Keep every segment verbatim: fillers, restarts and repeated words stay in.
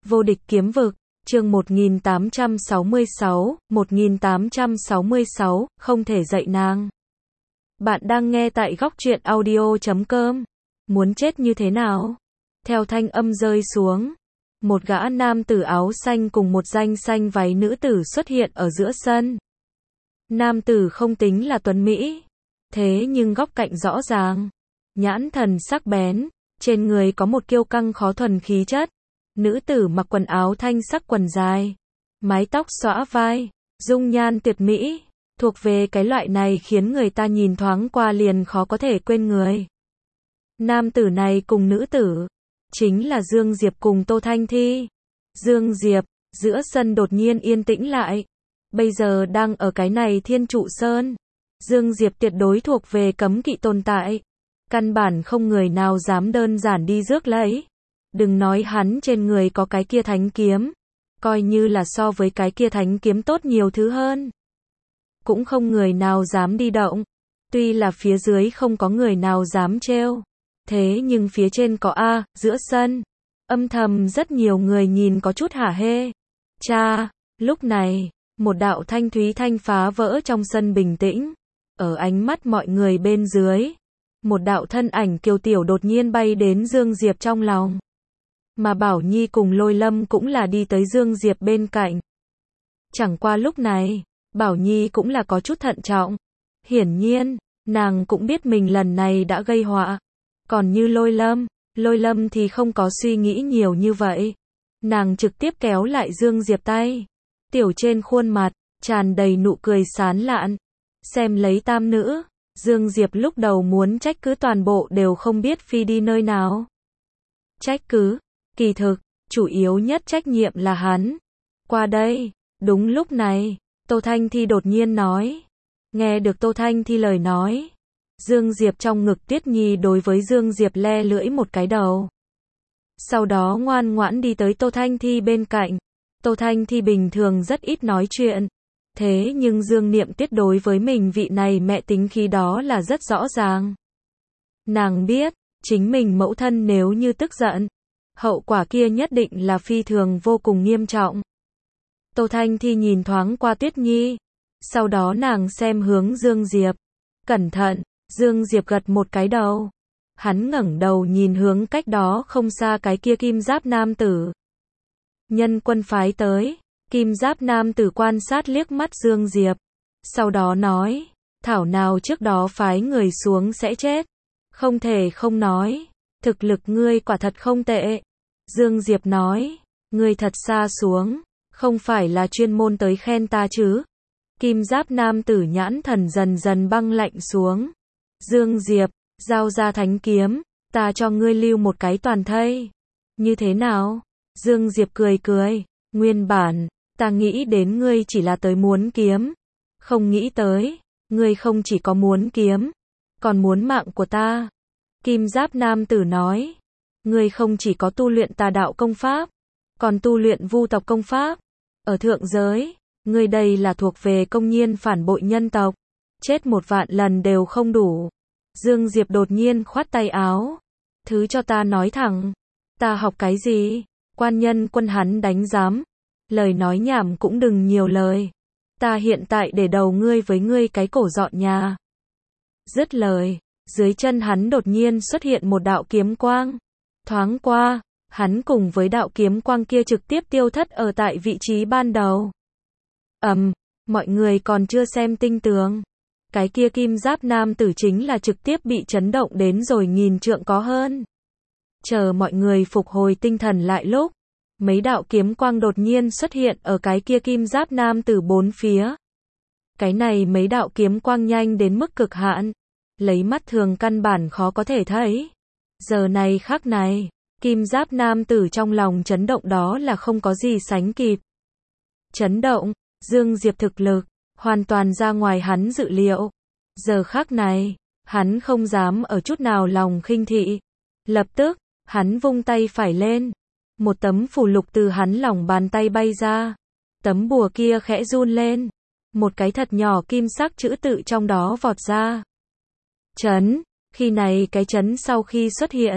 Vô địch kiếm vực, chương một nghìn tám trăm sáu mươi sáu, một nghìn tám trăm sáu mươi sáu, không thể dạy nàng. Bạn đang nghe tại góc truyện audio chấm com. Muốn chết như thế nào? Theo thanh âm rơi xuống, một gã nam tử áo xanh cùng một danh xanh váy nữ tử xuất hiện ở giữa sân. Nam tử không tính là tuấn mỹ, thế nhưng góc cạnh rõ ràng, nhãn thần sắc bén, trên người có một kiêu căng khó thuần khí chất. Nữ tử mặc quần áo thanh sắc quần dài, mái tóc xõa vai, dung nhan tuyệt mỹ, thuộc về cái loại này khiến người ta nhìn thoáng qua liền khó có thể quên người. Nam tử này cùng nữ tử, chính là Dương Diệp cùng Tô Thanh Thi. Dương Diệp, giữa sân đột nhiên yên tĩnh lại. Bây giờ đang ở cái này Thiên Trụ Sơn. Dương Diệp tuyệt đối thuộc về cấm kỵ tồn tại. Căn bản không người nào dám đơn giản đi rước lấy. Đừng nói hắn trên người có cái kia thánh kiếm, coi như là so với cái kia thánh kiếm tốt nhiều thứ hơn, cũng không người nào dám đi động. Tuy là phía dưới không có người nào dám trêu, thế nhưng phía trên có a, giữa sân, âm thầm rất nhiều người nhìn có chút hả hê. Cha, lúc này, một đạo thanh thúy thanh phá vỡ trong sân bình tĩnh, ở ánh mắt mọi người bên dưới, một đạo thân ảnh kiều tiểu đột nhiên bay đến Dương Diệp trong lòng. Mà Bảo Nhi cùng Lôi Lâm cũng là đi tới Dương Diệp bên cạnh. Chẳng qua lúc này, Bảo Nhi cũng là có chút thận trọng. Hiển nhiên, nàng cũng biết mình lần này đã gây họa. Còn như Lôi Lâm, Lôi Lâm thì không có suy nghĩ nhiều như vậy. Nàng trực tiếp kéo lại Dương Diệp tay. Tiểu trên khuôn mặt, tràn đầy nụ cười sán lạn. Xem lấy tam nữ, Dương Diệp lúc đầu muốn trách cứ toàn bộ đều không biết phi đi nơi nào. Trách cứ. Kỳ thực, chủ yếu nhất trách nhiệm là hắn. Qua đây, đúng lúc này, Tô Thanh Thi đột nhiên nói. Nghe được Tô Thanh Thi lời nói, Dương Diệp trong ngực Tuyết Nhi đối với Dương Diệp le lưỡi một cái đầu. Sau đó ngoan ngoãn đi tới Tô Thanh Thi bên cạnh. Tô Thanh Thi bình thường rất ít nói chuyện. Thế nhưng Dương Niệm Tuyết đối với mình vị này mẹ tính khí đó là rất rõ ràng. Nàng biết, chính mình mẫu thân nếu như tức giận, hậu quả kia nhất định là phi thường vô cùng nghiêm trọng. Tô Thanh Thi nhìn thoáng qua Tuyết Nhi, sau đó nàng xem hướng Dương Diệp. Cẩn thận, Dương Diệp gật một cái đầu. Hắn ngẩng đầu nhìn hướng cách đó không xa cái kia kim giáp nam tử. Nhân quân phái tới, kim giáp nam tử quan sát liếc mắt Dương Diệp. Sau đó nói, thảo nào trước đó phái người xuống sẽ chết. Không thể không nói, thực lực ngươi quả thật không tệ. Dương Diệp nói, ngươi thật xa xuống, không phải là chuyên môn tới khen ta chứ. Kim giáp nam tử nhãn thần dần dần băng lạnh xuống. Dương Diệp, giao ra thánh kiếm, ta cho ngươi lưu một cái toàn thây. Như thế nào? Dương Diệp cười cười, nguyên bản, ta nghĩ đến ngươi chỉ là tới muốn kiếm. Không nghĩ tới, ngươi không chỉ có muốn kiếm, còn muốn mạng của ta. Kim giáp nam tử nói. Ngươi không chỉ có tu luyện tà đạo công pháp, còn tu luyện vu tộc công pháp. Ở thượng giới, ngươi đây là thuộc về công nhiên phản bội nhân tộc. Chết một vạn lần đều không đủ. Dương Diệp đột nhiên khoát tay áo. Thứ cho ta nói thẳng. Ta học cái gì? Quan Nhân Quân hắn đánh giám. Lời nói nhảm cũng đừng nhiều lời. Ta hiện tại để đầu ngươi với ngươi cái cổ dọn nhà. Dứt lời, dưới chân hắn đột nhiên xuất hiện một đạo kiếm quang. Thoáng qua, hắn cùng với đạo kiếm quang kia trực tiếp tiêu thất ở tại vị trí ban đầu. Ầm, um, mọi người còn chưa xem tinh tường. Cái kia kim giáp nam tử chính là trực tiếp bị chấn động đến rồi nghìn trượng có hơn. Chờ mọi người phục hồi tinh thần lại lúc, mấy đạo kiếm quang đột nhiên xuất hiện ở cái kia kim giáp nam tử bốn phía. Cái này mấy đạo kiếm quang nhanh đến mức cực hạn, lấy mắt thường căn bản khó có thể thấy. Giờ này khắc này, kim giáp nam tử trong lòng chấn động đó là không có gì sánh kịp. Chấn động, Dương Diệp thực lực, hoàn toàn ra ngoài hắn dự liệu. Giờ khắc này, hắn không dám ở chút nào lòng khinh thị. Lập tức, hắn vung tay phải lên. Một tấm phù lục từ hắn lòng bàn tay bay ra. Tấm bùa kia khẽ run lên. Một cái thật nhỏ kim sắc chữ tự trong đó vọt ra. Chấn. Khi này cái chấn sau khi xuất hiện,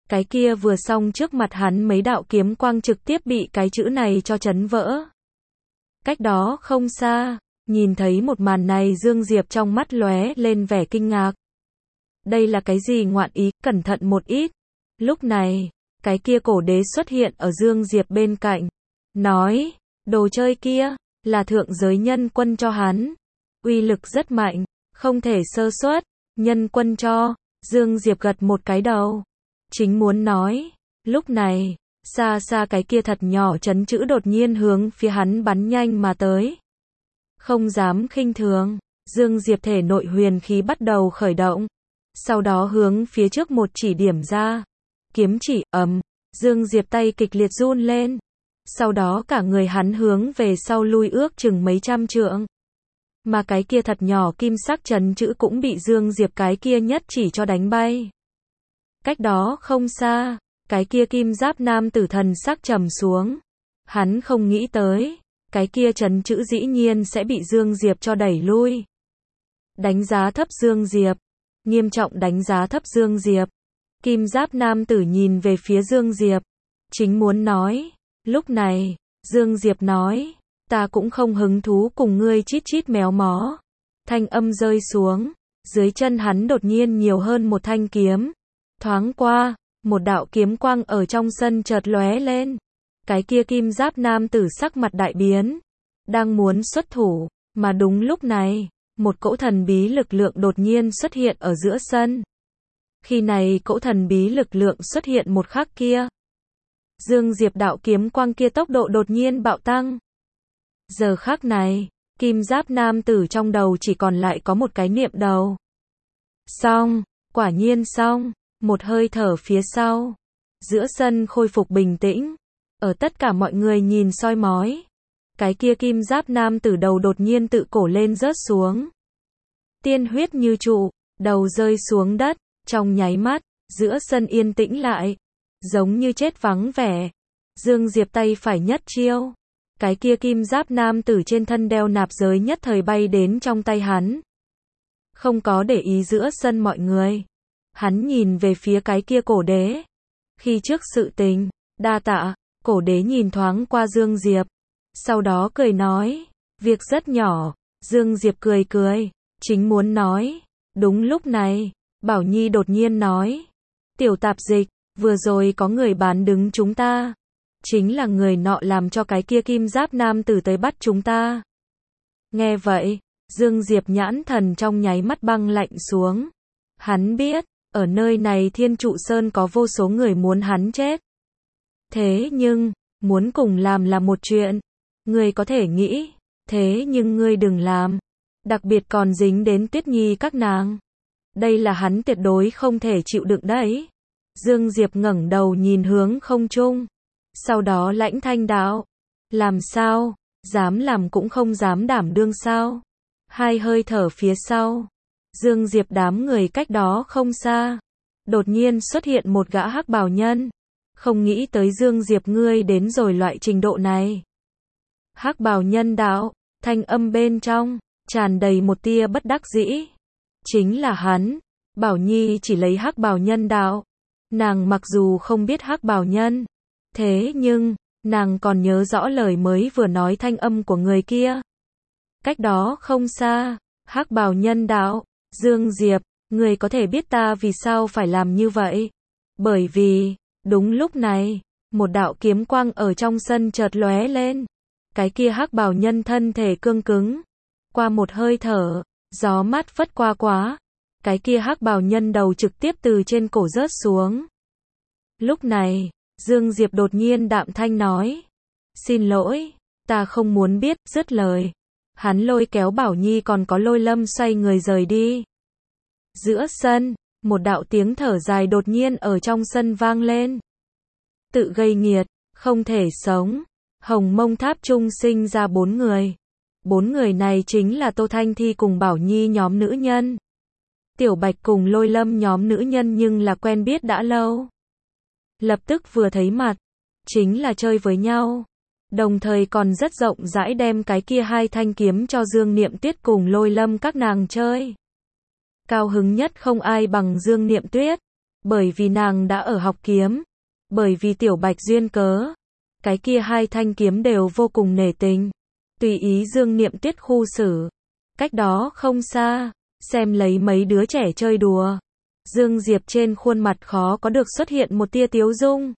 Cái kia vừa xong trước mặt hắn mấy đạo kiếm quang trực tiếp bị cái chữ này cho chấn vỡ. Cách đó không xa, nhìn thấy một màn này Dương Diệp trong mắt lóe lên vẻ kinh ngạc. Đây là cái gì ngoạn ý, cẩn thận một ít. Lúc này, cái kia cổ đế xuất hiện ở Dương Diệp bên cạnh. Nói, đồ chơi kia, là thượng giới nhân quân cho hắn. Uy lực rất mạnh, không thể sơ suất, nhân quân cho. Dương Diệp gật một cái đầu. Chính muốn nói, lúc này, xa xa cái kia thật nhỏ chấn chữ đột nhiên hướng phía hắn bắn nhanh mà tới. Không dám khinh thường, Dương Diệp thể nội huyền khí bắt đầu khởi động. Sau đó hướng phía trước một chỉ điểm ra. Kiếm chỉ, ầm, Dương Diệp tay kịch liệt run lên. Sau đó cả người hắn hướng về sau lui ước chừng mấy trăm trượng. Mà cái kia thật nhỏ kim sắc chấn chữ cũng bị Dương Diệp cái kia nhất chỉ cho đánh bay. Cách đó không xa, cái kia kim giáp nam tử thần sắc trầm xuống. Hắn không nghĩ tới, cái kia chấn chữ dĩ nhiên sẽ bị Dương Diệp cho đẩy lui. Đánh giá thấp Dương Diệp, nghiêm trọng đánh giá thấp Dương Diệp. Kim giáp nam tử nhìn về phía Dương Diệp, chính muốn nói. Lúc này, Dương Diệp nói, ta cũng không hứng thú cùng ngươi chít chít méo mó. Thanh âm rơi xuống, dưới chân hắn đột nhiên nhiều hơn một thanh kiếm. Thoáng qua, một đạo kiếm quang ở trong sân chợt lóe lên. Cái kia kim giáp nam tử sắc mặt đại biến, đang muốn xuất thủ, mà đúng lúc này, một cỗ thần bí lực lượng đột nhiên xuất hiện ở giữa sân. Khi này cỗ thần bí lực lượng xuất hiện một khắc kia, Dương Diệp đạo kiếm quang kia tốc độ đột nhiên bạo tăng. Giờ khắc này, kim giáp nam tử trong đầu chỉ còn lại có một cái niệm đầu. Xong, quả nhiên xong, một hơi thở phía sau. Giữa sân khôi phục bình tĩnh. Ở tất cả mọi người nhìn soi mói. Cái kia kim giáp nam tử đầu đột nhiên tự cổ lên rớt xuống. Tiên huyết như trụ, đầu rơi xuống đất, trong nháy mắt, giữa sân yên tĩnh lại. Giống như chết vắng vẻ. Dương Diệp tay phải nhất chiêu. Cái kia kim giáp nam tử trên thân đeo nạp giới nhất thời bay đến trong tay hắn. Không có để ý giữa sân mọi người. Hắn nhìn về phía cái kia cổ đế. Khi trước sự tình, đa tạ, cổ đế nhìn thoáng qua Dương Diệp. Sau đó cười nói, việc rất nhỏ. Dương Diệp cười cười, chính muốn nói. Đúng lúc này, Bảo Nhi đột nhiên nói. Tiểu tạp dịch, vừa rồi có người bán đứng chúng ta. Chính là người nọ làm cho cái kia kim giáp nam tử tới bắt chúng ta. Nghe vậy, Dương Diệp nhãn thần trong nháy mắt băng lạnh xuống. Hắn biết, ở nơi này Thiên Trụ Sơn có vô số người muốn hắn chết. Thế nhưng, muốn cùng làm là một chuyện. Ngươi có thể nghĩ, thế nhưng ngươi đừng làm. Đặc biệt còn dính đến Tuyết Nhi các nàng. Đây là hắn tuyệt đối không thể chịu đựng đấy. Dương Diệp ngẩng đầu nhìn hướng không trung. Sau đó lãnh thanh đạo. Làm sao, dám làm cũng không dám đảm đương sao. Hai hơi thở phía sau. Dương Diệp đám người cách đó không xa. Đột nhiên xuất hiện một gã hắc bào nhân. Không nghĩ tới Dương Diệp ngươi đến rồi loại trình độ này. Hắc bào nhân đạo, thanh âm bên trong, tràn đầy một tia bất đắc dĩ. Chính là hắn. Bảo Nhi chỉ lấy hắc bào nhân đạo. Nàng mặc dù không biết hắc bào nhân. Thế nhưng, nàng còn nhớ rõ lời mới vừa nói thanh âm của người kia. Cách đó không xa, hắc bào nhân đạo, Dương Diệp, người có thể biết ta vì sao phải làm như vậy. Bởi vì, đúng lúc này, một đạo kiếm quang ở trong sân chợt lóe lên. Cái kia hắc bào nhân thân thể cương cứng. Qua một hơi thở, gió mát phất qua quá. Cái kia hắc bào nhân đầu trực tiếp từ trên cổ rớt xuống. Lúc này, Dương Diệp đột nhiên đạm thanh nói. Xin lỗi, ta không muốn biết, dứt lời. Hắn lôi kéo Bảo Nhi còn có Lôi Lâm xoay người rời đi. Giữa sân, một đạo tiếng thở dài đột nhiên ở trong sân vang lên. Tự gây nghiệt, không thể sống. Hồng Mông Tháp Trung sinh ra bốn người. Bốn người này chính là Tô Thanh Thi cùng Bảo Nhi nhóm nữ nhân. Tiểu Bạch cùng Lôi Lâm nhóm nữ nhân nhưng là quen biết đã lâu. Lập tức vừa thấy mặt, chính là chơi với nhau. Đồng thời còn rất rộng rãi đem cái kia hai thanh kiếm cho Dương Niệm Tuyết cùng Lôi Lâm các nàng chơi. Cao hứng nhất không ai bằng Dương Niệm Tuyết. Bởi vì nàng đã ở học kiếm, bởi vì Tiểu Bạch duyên cớ, cái kia hai thanh kiếm đều vô cùng nể tình. Tùy ý Dương Niệm Tuyết khu xử. Cách đó không xa, xem lấy mấy đứa trẻ chơi đùa. Dương Diệp trên khuôn mặt khó có được xuất hiện một tia tiếu dung.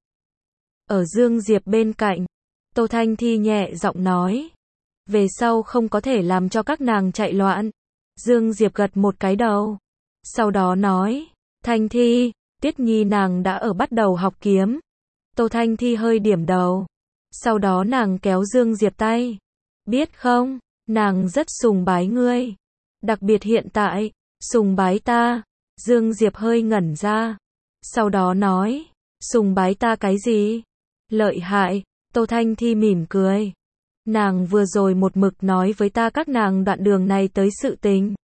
Ở Dương Diệp bên cạnh, Tô Thanh Thi nhẹ giọng nói. Về sau không có thể làm cho các nàng chạy loạn. Dương Diệp gật một cái đầu. Sau đó nói, Thanh Thi, Tiết Nhi nàng đã ở bắt đầu học kiếm. Tô Thanh Thi hơi điểm đầu. Sau đó nàng kéo Dương Diệp tay. Biết không, nàng rất sùng bái ngươi. Đặc biệt hiện tại, sùng bái ta. Dương Diệp hơi ngẩn ra. Sau đó nói, sùng bái ta cái gì? Lợi hại. Tô Thanh Thi mỉm cười. Nàng vừa rồi một mực nói với ta các nàng đoạn đường này tới sự tình.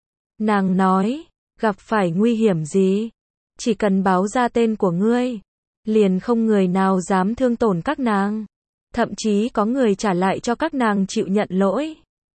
Nàng nói, gặp phải nguy hiểm gì? Chỉ cần báo ra tên của ngươi, liền không người nào dám thương tổn các nàng. Thậm chí có người trả lại cho các nàng chịu nhận lỗi.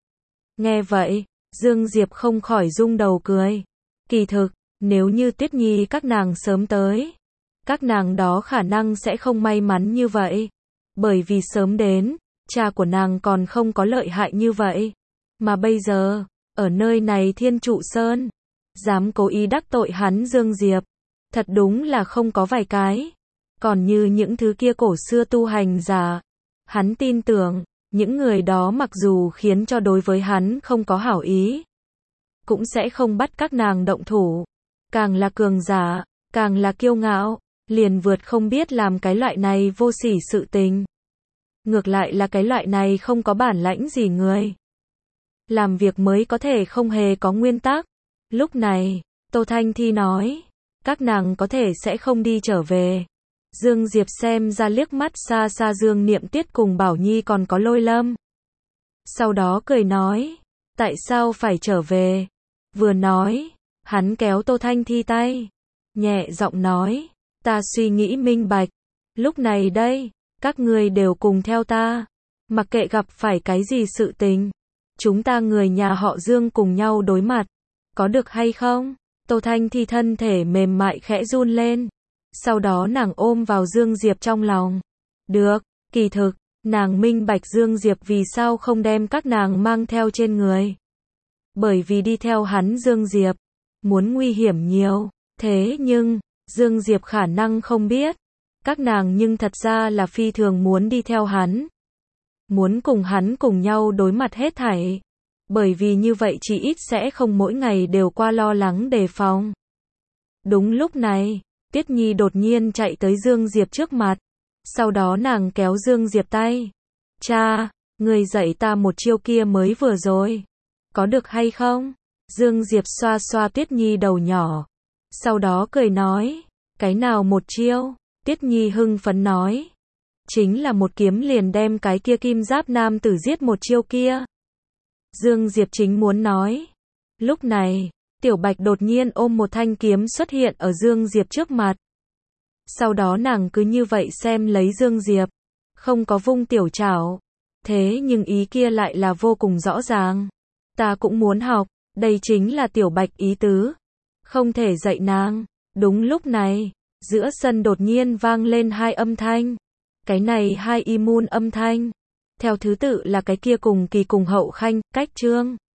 Nghe vậy, Dương Diệp không khỏi rung đầu cười. Kỳ thực, nếu như Tuyết Nhi các nàng sớm tới, các nàng đó khả năng sẽ không may mắn như vậy. Bởi vì sớm đến, cha của nàng còn không có lợi hại như vậy. Mà bây giờ, ở nơi này Thiên Trụ Sơn, dám cố ý đắc tội hắn Dương Diệp. Thật đúng là không có vài cái. Còn như những thứ kia cổ xưa tu hành giả, hắn tin tưởng, những người đó mặc dù khiến cho đối với hắn không có hảo ý, cũng sẽ không bắt các nàng động thủ. Càng là cường giả, càng là kiêu ngạo, liền vượt không biết làm cái loại này vô sỉ sự tình. Ngược lại là cái loại này không có bản lãnh gì người. Làm việc mới có thể không hề có nguyên tắc. Lúc này, Tô Thanh Thi nói, các nàng có thể sẽ không đi trở về. Dương Diệp xem ra liếc mắt xa xa Dương Niệm Tuyết cùng Bảo Nhi còn có Lôi Lâm. Sau đó cười nói, tại sao phải trở về? Vừa nói, hắn kéo Tô Thanh Thi tay, nhẹ giọng nói, ta suy nghĩ minh bạch. Lúc này đây, các ngươi đều cùng theo ta. Mặc kệ gặp phải cái gì sự tình, chúng ta người nhà họ Dương cùng nhau đối mặt. Có được hay không? Tô Thanh Thi thân thể mềm mại khẽ run lên. Sau đó nàng ôm vào Dương Diệp trong lòng. Được, kỳ thực, nàng minh bạch Dương Diệp vì sao không đem các nàng mang theo trên người. Bởi vì đi theo hắn Dương Diệp, muốn nguy hiểm nhiều. Thế nhưng, Dương Diệp khả năng không biết. Các nàng nhưng thật ra là phi thường muốn đi theo hắn. Muốn cùng hắn cùng nhau đối mặt hết thảy. Bởi vì như vậy chỉ ít sẽ không mỗi ngày đều qua lo lắng đề phòng. Đúng lúc này, Tiết Nhi đột nhiên chạy tới Dương Diệp trước mặt. Sau đó nàng kéo Dương Diệp tay. Cha, người dạy ta một chiêu kia mới vừa rồi. Có được hay không? Dương Diệp xoa xoa Tiết Nhi đầu nhỏ. Sau đó cười nói. Cái nào một chiêu? Tiết Nhi hưng phấn nói. Chính là một kiếm liền đem cái kia kim giáp nam tử giết một chiêu kia. Dương Diệp chính muốn nói. Lúc này, Tiểu Bạch đột nhiên ôm một thanh kiếm xuất hiện ở Dương Diệp trước mặt. Sau đó nàng cứ như vậy xem lấy Dương Diệp. Không có vung tiểu trảo. Thế nhưng ý kia lại là vô cùng rõ ràng. Ta cũng muốn học. Đây chính là Tiểu Bạch ý tứ. Không thể dạy nàng. Đúng lúc này, giữa sân đột nhiên vang lên hai âm thanh. Cái này hai imun âm thanh. Theo thứ tự là cái kia cùng kỳ cùng hậu khanh, cách trương.